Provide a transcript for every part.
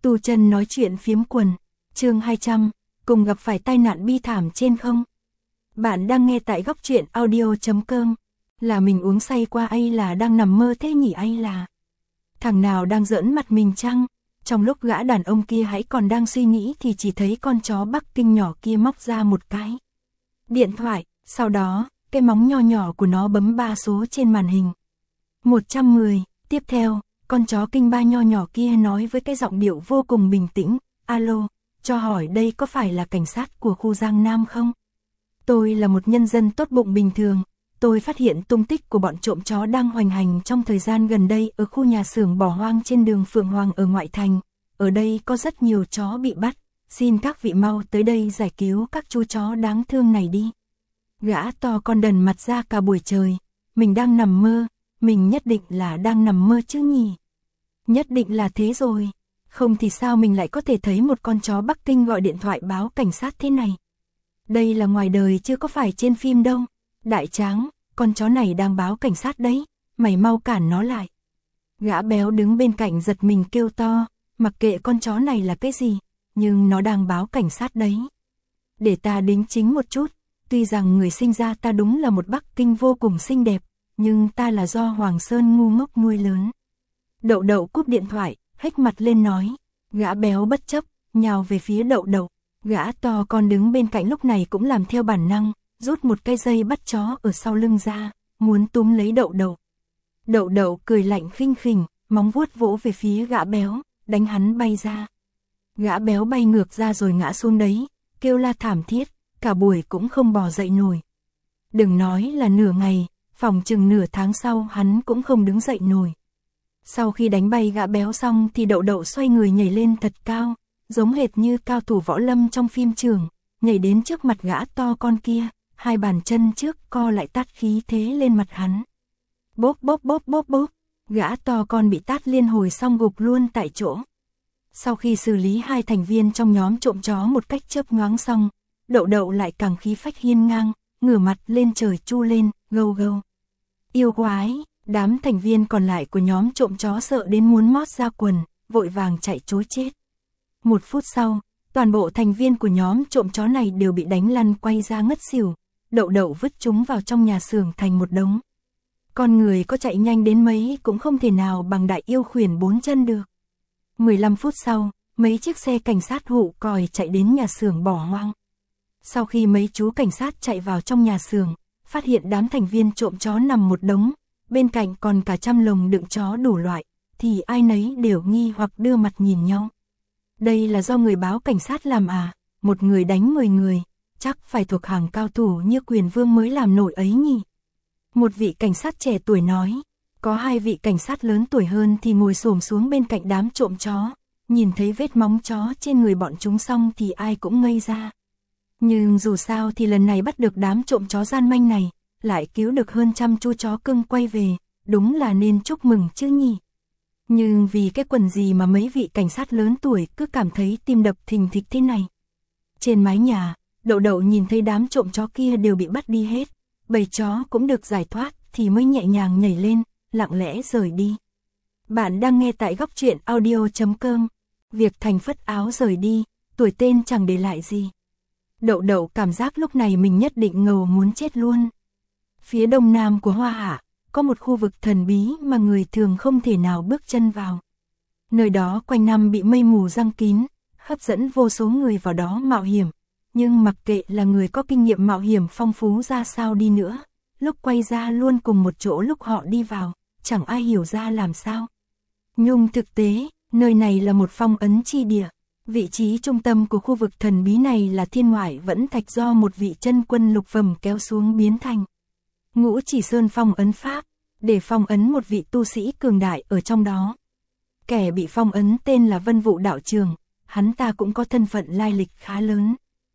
Tu chân nói chuyện phiếm quần, chương 200, cùng gặp phải tai nạn bi thảm trên không. Bạn đang nghe tại góc truyện audio.com. Là mình uống say qua hay là đang nằm mơ thế nhỉ, hay là thằng nào đang giỡn mặt mình chăng? Trong lúc gã đàn ông kia hãy còn đang suy nghĩ thì chỉ thấy con chó Bắc Kinh nhỏ kia móc ra một cái điện thoại, sau đó, cái móng nho nhỏ của nó bấm 3 số trên màn hình. 110, tiếp theo, con chó Kinh Ba nho nhỏ kia nói với cái giọng điệu vô cùng bình tĩnh, alo, cho hỏi đây có phải là cảnh sát của khu Giang Nam không? Tôi là một nhân dân tốt bụng bình thường, tôi phát hiện tung tích của bọn trộm chó đang hoành hành trong thời gian gần đây ở khu nhà xưởng bỏ hoang trên đường Phượng Hoàng ở ngoại thành. Ở đây có rất nhiều chó bị bắt, xin các vị mau tới đây giải cứu các chú chó đáng thương này đi. Gã to con đần mặt ra cả buổi trời, mình đang nằm mơ, mình nhất định là đang nằm mơ chứ nhỉ? Nhất định là thế rồi, không thì sao mình lại có thể thấy một con chó Bắc Kinh gọi điện thoại báo cảnh sát thế này? Đây là ngoài đời chứ có phải trên phim đâu. Đại tráng, con chó này đang báo cảnh sát đấy, mày mau cản nó lại. Gã béo đứng bên cạnh giật mình kêu to, mặc kệ con chó này là cái gì, nhưng nó đang báo cảnh sát đấy. Để ta đính chính một chút, tuy rằng người sinh ra ta đúng là một Bắc Kinh vô cùng xinh đẹp, nhưng ta là do Hoàng Sơn ngu ngốc nuôi lớn. Đậu Đậu cúp điện thoại, hếch mặt lên nói, gã béo bất chấp, nhào về phía Đậu Đậu. Gã to con đứng bên cạnh lúc này cũng làm theo bản năng, rút một cái dây bắt chó ở sau lưng ra, muốn túm lấy Đậu Đậu. Đậu Đậu cười lạnh khinh khỉnh, móng vuốt vỗ về phía gã béo, đánh hắn bay ra. Gã béo bay ngược ra rồi ngã xuống đấy, kêu la thảm thiết, cả buổi cũng không bò dậy nổi. Đừng nói là nửa ngày, phòng chừng nửa tháng sau hắn cũng không đứng dậy nổi. Sau khi đánh bay gã béo xong thì Đậu Đậu xoay người nhảy lên thật cao, giống hệt như cao thủ võ lâm trong phim trường, nhảy đến trước mặt gã to con kia, hai bàn chân trước co lại tát khí thế lên mặt hắn. Bốp bốp bốp bốp bốp, gã to con bị tát liên hồi xong gục luôn tại chỗ. Sau khi xử lý hai thành viên trong nhóm trộm chó một cách chớp nhoáng xong, Đậu Đậu lại càng khí phách hiên ngang, ngửa mặt lên trời chu lên, gâu gâu. Yêu quái, đám thành viên còn lại của nhóm trộm chó sợ đến muốn mót ra quần, vội vàng chạy trối chết. 1 phút sau, toàn bộ thành viên của nhóm trộm chó này đều bị đánh lăn quay ra ngất xỉu, Đậu Đậu vứt chúng vào trong nhà xưởng thành một đống. Con người có chạy nhanh đến mấy cũng không thể nào bằng đại yêu khuyển 4 chân được. 15 phút sau, mấy chiếc xe cảnh sát hụ còi chạy đến nhà xưởng bỏ hoang. Sau khi mấy chú cảnh sát chạy vào trong nhà xưởng, phát hiện đám thành viên trộm chó nằm một đống, bên cạnh còn cả trăm lồng đựng chó đủ loại, thì ai nấy đều nghi hoặc đưa mặt nhìn nhau. Đây là do người báo cảnh sát làm à? Một người đánh 10 người, chắc phải thuộc hàng cao thủ như Quyền Vương mới làm nổi ấy nhỉ? Một vị cảnh sát trẻ tuổi nói, có 2 vị cảnh sát lớn tuổi hơn thì ngồi xổm xuống bên cạnh đám trộm chó, nhìn thấy vết móng chó trên người bọn chúng xong thì ai cũng ngây ra. Nhưng dù sao thì lần này bắt được đám trộm chó gian manh này, lại cứu được hơn 100 chú chó cưng quay về, đúng là nên chúc mừng chứ nhỉ? Nhưng vì cái quần gì mà mấy vị cảnh sát lớn tuổi cứ cảm thấy tim đập thình thịch thế này. Trên mái nhà, Đậu Đậu nhìn thấy đám trộm chó kia đều bị bắt đi hết, bầy chó cũng được giải thoát thì mới nhẹ nhàng nhảy lên, lặng lẽ rời đi. Bạn đang nghe tại góc truyện audio.com. Việc Thành phất áo rời đi, tuổi tên chẳng để lại gì. Đậu Đậu cảm giác lúc này mình nhất định ngầu muốn chết luôn. Phía đông nam của Hoa Hạ, có một khu vực thần bí mà người thường không thể nào bước chân vào. Nơi đó quanh năm bị mây mù giăng kín, hấp dẫn vô số người vào đó mạo hiểm. Nhưng mặc kệ là người có kinh nghiệm mạo hiểm phong phú ra sao đi nữa, lúc quay ra luôn cùng một chỗ lúc họ đi vào, chẳng ai hiểu ra làm sao. Nhưng thực tế, nơi này là một phong ấn chi địa. Vị trí trung tâm của khu vực thần bí này là Thiên Ngoại Vẫn Thạch do một vị chân quân lục phẩm kéo xuống biến thành. Ngũ Chỉ Sơn phong ấn pháp, để phong ấn một vị tu sĩ cường đại ở trong đó. Kẻ bị phong ấn tên là Vân Vụ Đạo Trường, hắn ta cũng có thân phận lai lịch khá lớn.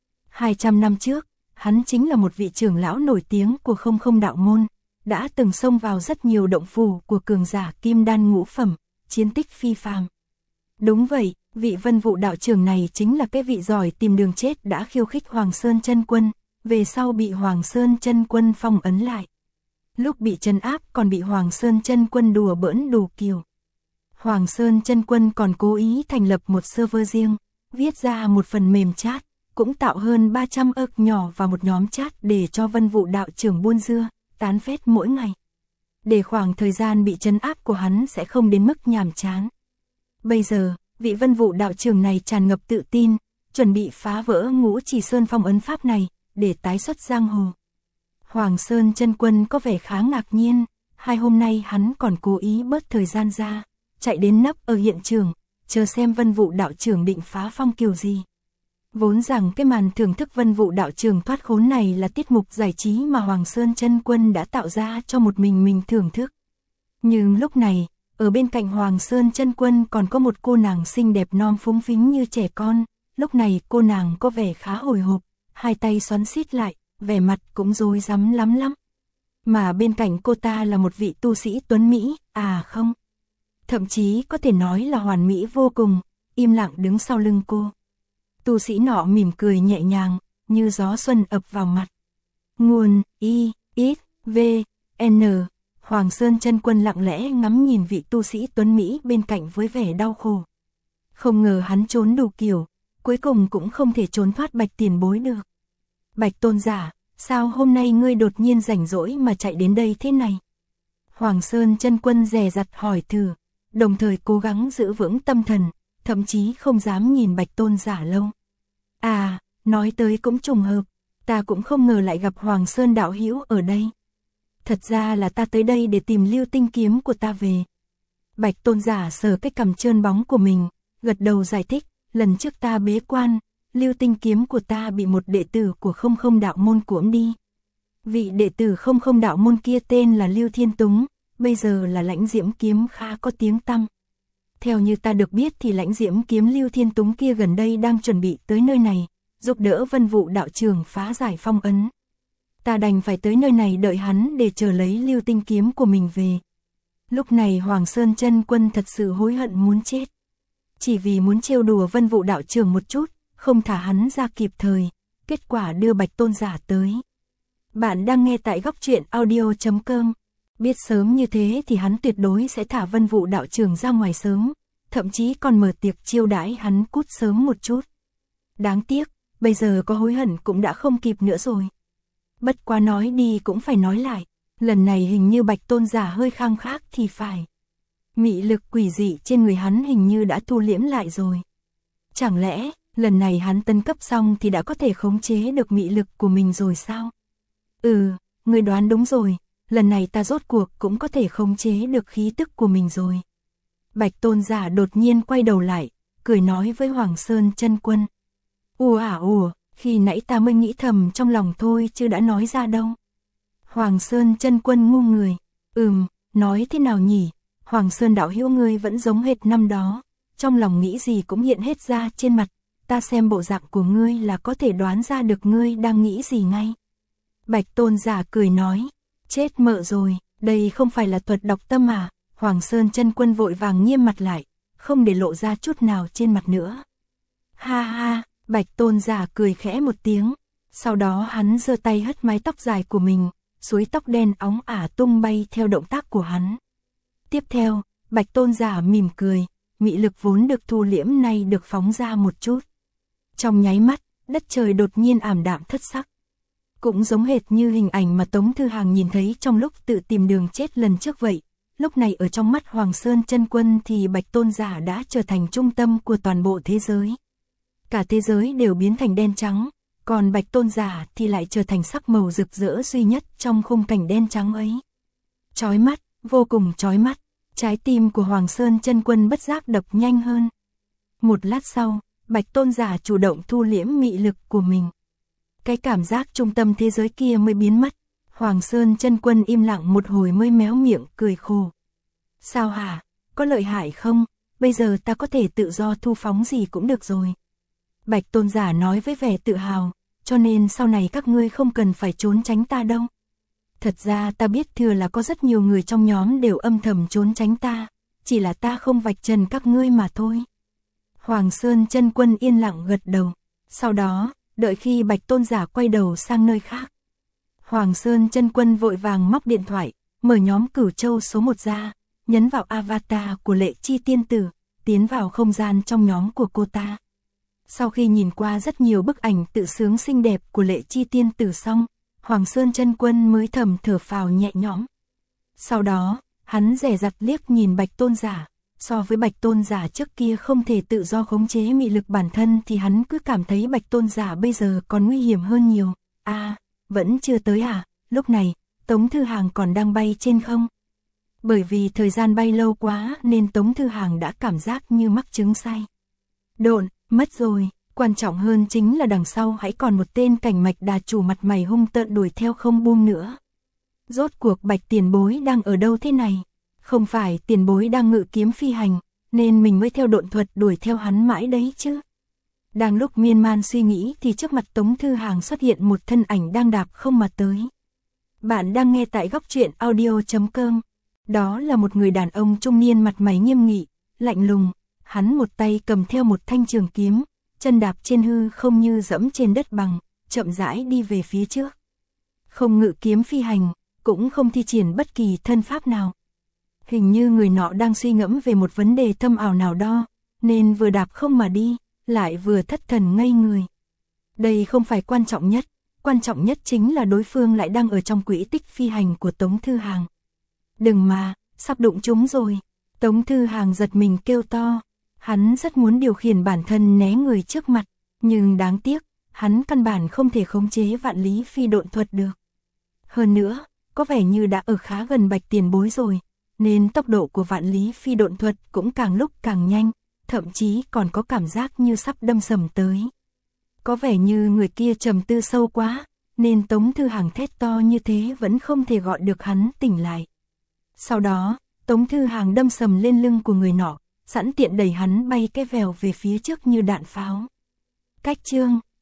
200 năm trước, hắn chính là một vị trưởng lão nổi tiếng của Không Không đạo môn, đã từng xông vào rất nhiều động phủ của cường giả kim đan ngũ phẩm, chiến tích phi phàm. Đúng vậy, vị Vân Vụ Đạo Trường này chính là cái vị giỏi tìm đường chết đã khiêu khích Hoàng Sơn Chân Quân, về sau bị Hoàng Sơn Chân Quân phong ấn lại. Lúc bị trấn áp còn bị Hoàng Sơn Chân Quân đùa bỡn đủ kiểu. Hoàng Sơn Chân Quân còn cố ý thành lập một server riêng, viết ra một phần mềm chat, cũng tạo hơn 300 ức nhỏ vào một nhóm chat để cho Vân Vũ đạo trưởng buôn dưa, tán phét mỗi ngày. Để khoảng thời gian bị trấn áp của hắn sẽ không đến mức nhàm chán. Bây giờ, vị Vân Vũ đạo trưởng này tràn ngập tự tin, chuẩn bị phá vỡ Ngũ Chỉ Sơn phong ấn pháp này, để tái xuất giang hồ. Hoàng Sơn Chân Quân có vẻ khá ngạc nhiên, 2 hôm nay hắn còn cố ý bớt thời gian ra, chạy đến nấp ở hiện trường, chờ xem Vân Vũ đạo trưởng định phá phong kiểu gì. Vốn rằng cái màn thưởng thức Vân Vũ đạo trưởng thoát khốn này là tiết mục giải trí mà Hoàng Sơn Chân Quân đã tạo ra cho một mình thưởng thức. Nhưng lúc này, ở bên cạnh Hoàng Sơn Chân Quân còn có một cô nàng xinh đẹp non phúng phính như trẻ con, lúc này cô nàng có vẻ khá hồi hộp, 2 tay xoắn xít lại, vẻ mặt cũng rối rắm lắm. Mà bên cạnh cô ta là một vị tu sĩ tuấn Mỹ, không. Thậm chí có thể nói là hoàn mỹ vô cùng, im lặng đứng sau lưng cô. Tu sĩ nọ mỉm cười nhẹ nhàng, như gió xuân ập vào mặt. Nguồn I, X, V, N. Hoàng Sơn Chân Quân lặng lẽ ngắm nhìn vị tu sĩ tuấn Mỹ bên cạnh với vẻ đau khổ. Không ngờ hắn trốn đủ kiểu, cuối cùng cũng không thể trốn thoát Bạch tiền bối được. Bạch tôn giả, sao hôm nay ngươi đột nhiên rảnh rỗi mà chạy đến đây thế này? Hoàng Sơn Chân Quân dè dặt hỏi thử, đồng thời cố gắng giữ vững tâm thần, thậm chí không dám nhìn Bạch tôn giả lâu. Nói tới cũng trùng hợp, ta cũng không ngờ lại gặp Hoàng Sơn đạo hữu ở đây. Thật ra là ta tới đây để tìm Lưu Tinh kiếm của ta về. Bạch tôn giả sờ cái cằm trơn bóng của mình, gật đầu giải thích, lần trước ta bế quan, Lưu Tinh kiếm của ta bị một đệ tử của Không Không đạo môn cuỗm đi. Vị đệ tử Không Không đạo môn kia tên là Lưu Thiên Túng, bây giờ là Lãnh Diễm kiếm khá có tiếng tăm. Theo như ta được biết thì Lãnh Diễm kiếm Lưu Thiên Túng kia gần đây đang chuẩn bị tới nơi này, giúp đỡ Vân Vũ đạo trưởng phá giải phong ấn. Ta đành phải tới nơi này đợi hắn để chờ lấy Lưu Tinh kiếm của mình về. Lúc này Hoàng Sơn Chân Quân thật sự hối hận muốn chết. Chỉ vì muốn trêu đùa Vân Vũ đạo trưởng một chút, không thả hắn ra kịp thời, kết quả đưa Bạch tôn giả tới. Bạn đang nghe tại góc truyện audio.com. Biết sớm như thế thì hắn tuyệt đối sẽ thả Vân Vũ đạo trưởng ra ngoài sớm, thậm chí còn mở tiệc chiêu đãi hắn cút sớm một chút. Đáng tiếc, bây giờ có hối hận cũng đã không kịp nữa rồi. Bất quá nói đi cũng phải nói lại, lần này hình như Bạch tôn giả hơi khăng khắc thì phải. Mị lực quỷ dị trên người hắn hình như đã thu liễm lại rồi. Chẳng lẽ, lần này hắn tấn cấp xong thì đã có thể khống chế được mị lực của mình rồi sao? Ngươi đoán đúng rồi, lần này ta rốt cuộc cũng có thể khống chế được khí tức của mình rồi. Bạch tôn giả đột nhiên quay đầu lại, cười nói với Hoàng Sơn Chân Quân. Khi nãy ta mới nghĩ thầm trong lòng thôi chứ đã nói ra đâu. Hoàng Sơn Chân Quân ngu người. Nói thế nào nhỉ? Hoàng Sơn đạo hữu ngươi vẫn giống hệt năm đó, trong lòng nghĩ gì cũng hiện hết ra trên mặt, ta xem bộ dạng của ngươi là có thể đoán ra được ngươi đang nghĩ gì ngay. Bạch tôn giả cười nói, chết mợ rồi, đây không phải là thuật đọc tâm à? Hoàng Sơn Chân Quân vội vàng nghiêm mặt lại, không để lộ ra chút nào trên mặt nữa. Ha ha, Bạch tôn giả cười khẽ một tiếng, sau đó hắn giơ tay hất mái tóc dài của mình, suối tóc đen óng ả tung bay theo động tác của hắn. Tiếp theo, Bạch tôn giả mỉm cười, mị lực vốn được thu liễm nay được phóng ra một chút. Trong nháy mắt, đất trời đột nhiên ảm đạm thất sắc. Cũng giống hệt như hình ảnh mà Tống Thư Hàng nhìn thấy trong lúc tự tìm đường chết lần trước vậy. Lúc này ở trong mắt Hoàng Sơn Chân Quân thì Bạch tôn giả đã trở thành trung tâm của toàn bộ thế giới. Cả thế giới đều biến thành đen trắng, còn Bạch tôn giả thì lại trở thành sắc màu rực rỡ duy nhất trong khung cảnh đen trắng ấy. Chói mắt, vô cùng chói mắt, trái tim của Hoàng Sơn Chân Quân bất giác đập nhanh hơn. Một lát sau, Bạch tôn giả chủ động thu liễm mị lực của mình. Cái cảm giác trung tâm thế giới kia mới biến mất. Hoàng Sơn Chân Quân im lặng một hồi mới méo miệng cười khổ. Sao hả? Có lợi hại không? Bây giờ ta có thể tự do thu phóng gì cũng được rồi. Bạch tôn giả nói với vẻ tự hào, cho nên sau này các ngươi không cần phải trốn tránh ta đâu. Thật ra ta biết thừa là có rất nhiều người trong nhóm đều âm thầm trốn tránh ta, chỉ là ta không vạch trần các ngươi mà thôi. Hoàng Sơn Chân Quân yên lặng gật đầu, sau đó, đợi khi Bạch tôn giả quay đầu sang nơi khác. Hoàng Sơn Chân Quân vội vàng móc điện thoại, mở nhóm Cửu Châu số 1 ra, nhấn vào avatar của Lệ Chi tiên tử, tiến vào không gian trong nhóm của cô ta. Sau khi nhìn qua rất nhiều bức ảnh tự sướng xinh đẹp của Lệ Chi tiên tử xong, Hoàng Sơn Chân Quân mới thầm thở phào nhẹ nhõm. Sau đó, hắn dè dặt liếc nhìn Bạch Tôn Giả, so với Bạch Tôn Giả trước kia không thể tự do khống chế mị lực bản thân thì hắn cứ cảm thấy Bạch Tôn Giả bây giờ còn nguy hiểm hơn nhiều. Vẫn chưa tới à? Lúc này, Tống Thư Hàng còn đang bay trên không. Bởi vì thời gian bay lâu quá nên Tống Thư Hàng đã cảm giác như mắc chứng say. Độn, mất rồi, quan trọng hơn chính là đằng sau hãy còn một tên Cảnh Mạch Đà chủ mặt mày hung tợn đuổi theo không buông nữa. Rốt cuộc Bạch tiền bối đang ở đâu thế này? Không phải tiền bối đang ngự kiếm phi hành, nên mình mới theo độn thuật đuổi theo hắn mãi đấy chứ. Đang lúc miên man suy nghĩ thì trước mặt Tống Thư Hàng xuất hiện một thân ảnh đang đạp không mà tới. Bạn đang nghe tại góc truyện audio.com. Đó là một người đàn ông trung niên mặt mày nghiêm nghị, lạnh lùng. Hắn một tay cầm theo một thanh trường kiếm, chân đạp trên hư không như dẫm trên đất bằng, chậm rãi đi về phía trước. Không ngự kiếm phi hành, cũng không thi triển bất kỳ thân pháp nào. Hình như người nọ đang suy ngẫm về một vấn đề thâm ảo nào đó, nên vừa đạp không mà đi, lại vừa thất thần ngây người. Đây không phải quan trọng nhất chính là đối phương lại đang ở trong quỹ tích phi hành của Tống Thư Hàng. Đừng mà, sắp đụng chúng rồi. Tống Thư Hàng giật mình kêu to. Hắn rất muốn điều khiển bản thân né người trước mặt, nhưng đáng tiếc, hắn căn bản không thể khống chế vạn lý phi độn thuật được. Hơn nữa, có vẻ như đã ở khá gần Bạch tiền bối rồi, nên tốc độ của vạn lý phi độn thuật cũng càng lúc càng nhanh, thậm chí còn có cảm giác như sắp đâm sầm tới. Có vẻ như người kia trầm tư sâu quá, nên Tống Thư Hàng thét to như thế vẫn không thể gọi được hắn tỉnh lại. Sau đó, Tống Thư Hàng đâm sầm lên lưng của người nọ, sẵn tiện đẩy hắn bay cái vèo về phía trước như đạn pháo. Cách chương